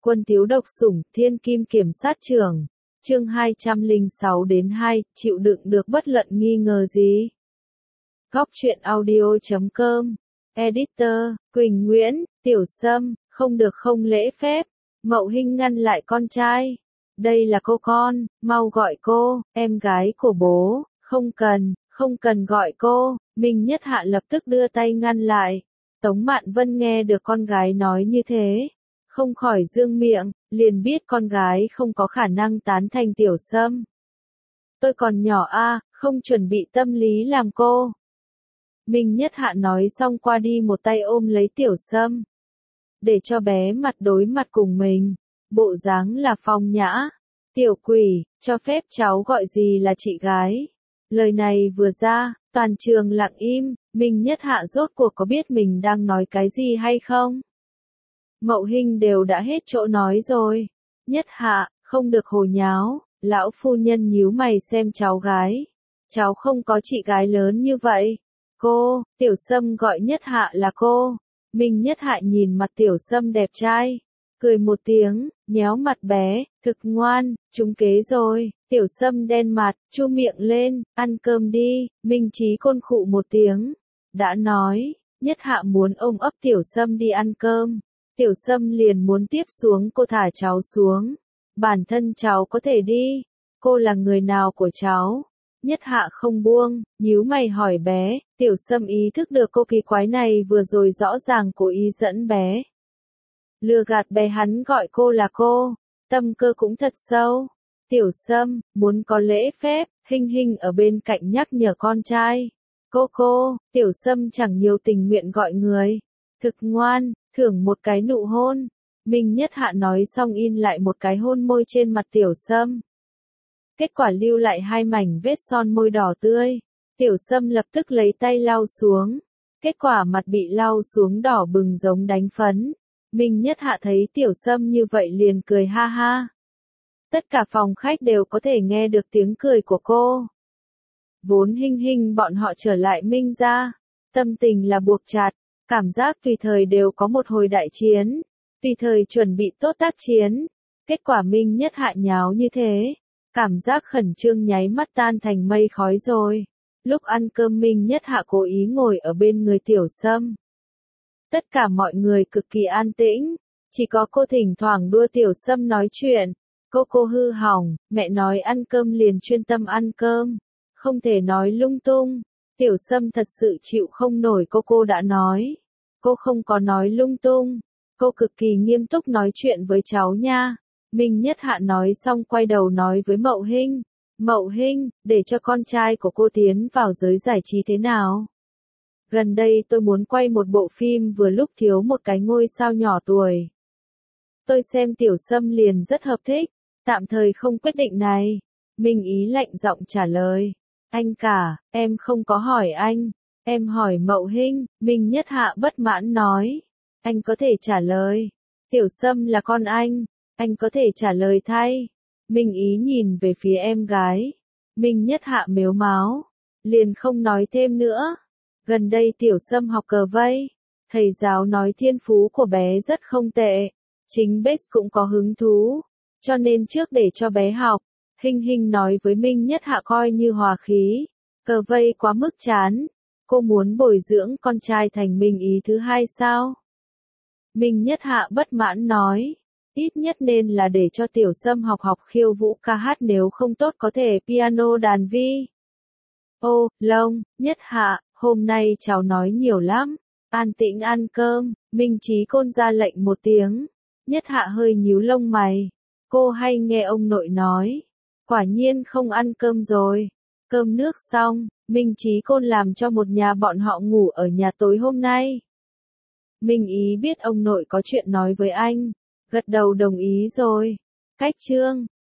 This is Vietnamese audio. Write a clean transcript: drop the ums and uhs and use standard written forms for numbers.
Quân thiếu độc sủng, thiên kim kiểm sát trưởng. Chương 206 đến 2, chịu đựng được bất luận nghi ngờ gì? Góc truyện audio.com. Editor, Quỳnh Nguyễn, Tiểu Sâm, không được không lễ phép. Mậu Hinh ngăn lại con trai. Đây là cô con, mau gọi cô, em gái của bố, không cần gọi cô. Minh Nhất Hạ lập tức đưa tay ngăn lại. Tống Mạn Vân nghe được con gái nói như thế, không khỏi dương miệng, liền biết con gái không có khả năng tán thành Tiểu Sâm. Tôi còn nhỏ không chuẩn bị tâm lý làm cô. Minh Nhất Hạ nói xong qua đi một tay ôm lấy Tiểu Sâm, để cho bé mặt đối mặt cùng mình, bộ dáng là phong nhã. Tiểu quỷ, cho phép cháu gọi gì là chị gái. Lời này vừa ra, toàn trường lặng im. Minh Nhất Hạ rốt cuộc có biết mình đang nói cái gì hay không? Mậu Hinh đều đã hết chỗ nói rồi. Nhất Hạ, không được hồ nháo. Lão phu nhân nhíu mày xem cháu gái. Cháu không có chị gái lớn như vậy. Cô, Tiểu Sâm gọi Nhất Hạ là cô. Minh Nhất Hạ nhìn mặt Tiểu Sâm đẹp trai, cười một tiếng, nhéo mặt bé, thực ngoan, trúng kế rồi. Tiểu Sâm đen mặt, chu miệng lên, ăn cơm đi. Minh Chí Côn khụ một tiếng, đã nói, Nhất Hạ muốn ôm ấp Tiểu Sâm đi ăn cơm. Tiểu Sâm liền muốn tiếp xuống, cô thả cháu xuống. Bản thân cháu có thể đi, cô là người nào của cháu? Nhất Hạ không buông, nhíu mày hỏi bé. Tiểu Sâm ý thức được cô kỳ quái này vừa rồi rõ ràng cố ý dẫn bé, lừa gạt bé hắn gọi cô là cô, tâm cơ cũng thật sâu. Tiểu Sâm, muốn có lễ phép. Hinh Hinh ở bên cạnh nhắc nhở con trai. Cô, Tiểu Sâm chẳng nhiều tình nguyện gọi người. Thực ngoan, thưởng một cái nụ hôn. Minh Nhất Hạ nói xong in lại một cái hôn môi trên mặt Tiểu Sâm. Kết quả lưu lại hai mảnh vết son môi đỏ tươi. Tiểu Sâm lập tức lấy tay lau xuống. Kết quả mặt bị lau xuống đỏ bừng giống đánh phấn. Minh Nhất Hạ thấy Tiểu Sâm như vậy liền cười ha ha. Tất cả phòng khách đều có thể nghe được tiếng cười của cô. Vốn Hinh Hinh bọn họ trở lại Minh gia, tâm tình là buộc chặt, cảm giác tùy thời đều có một hồi đại chiến, tùy thời chuẩn bị tốt tác chiến. Kết quả Minh Nhất Hạ nháo như thế, cảm giác khẩn trương nháy mắt tan thành mây khói rồi. Lúc ăn cơm Minh Nhất Hạ cố ý ngồi ở bên người Tiểu Sâm. Tất cả mọi người cực kỳ an tĩnh, chỉ có cô thỉnh thoảng đua Tiểu Sâm nói chuyện. Cô hư hỏng, mẹ nói ăn cơm liền chuyên tâm ăn cơm, không thể nói lung tung. Tiểu Sâm thật sự chịu không nổi cô đã nói. Cô không có nói lung tung, cô cực kỳ nghiêm túc nói chuyện với cháu nha. Minh Nhất Hạ nói xong quay đầu nói với Mậu Hinh. Mậu Hinh, để cho con trai của cô tiến vào giới giải trí thế nào? Gần đây tôi muốn quay một bộ phim vừa lúc thiếu một cái ngôi sao nhỏ tuổi. Tôi xem Tiểu Sâm liền rất hợp thích, tạm thời không quyết định này. Minh Ý lạnh giọng trả lời. Anh cả, em không có hỏi anh, em hỏi Mậu Hinh. Minh Nhất Hạ bất mãn nói. Anh có thể trả lời. Tiểu Sâm là con anh có thể trả lời thay. Minh Ý nhìn về phía em gái. Minh Nhất Hạ mếu máo, liền không nói thêm nữa. Gần đây Tiểu Sâm học cờ vây, thầy giáo nói thiên phú của bé rất không tệ, chính Bess cũng có hứng thú, cho nên trước để cho bé học. Hinh Hinh nói với Minh Nhất Hạ coi như hòa khí, cờ vây quá mức chán, cô muốn bồi dưỡng con trai thành Minh Ý thứ hai sao? Minh Nhất Hạ bất mãn nói, ít nhất nên là để cho Tiểu Sâm học khiêu vũ ca hát, nếu không tốt có thể piano đàn vi. Ô, Nhất Hạ, hôm nay cháu nói nhiều lắm, an tĩnh ăn cơm. Minh Chí Côn ra lệnh một tiếng. Nhất Hạ hơi nhíu lông mày, cô hay nghe ông nội nói, quả nhiên không ăn cơm rồi. Cơm nước xong, Minh Chí Côn làm cho một nhà bọn họ ngủ ở nhà tối hôm nay. Minh Ý biết ông nội có chuyện nói với anh, gật đầu đồng ý rồi. Cách chương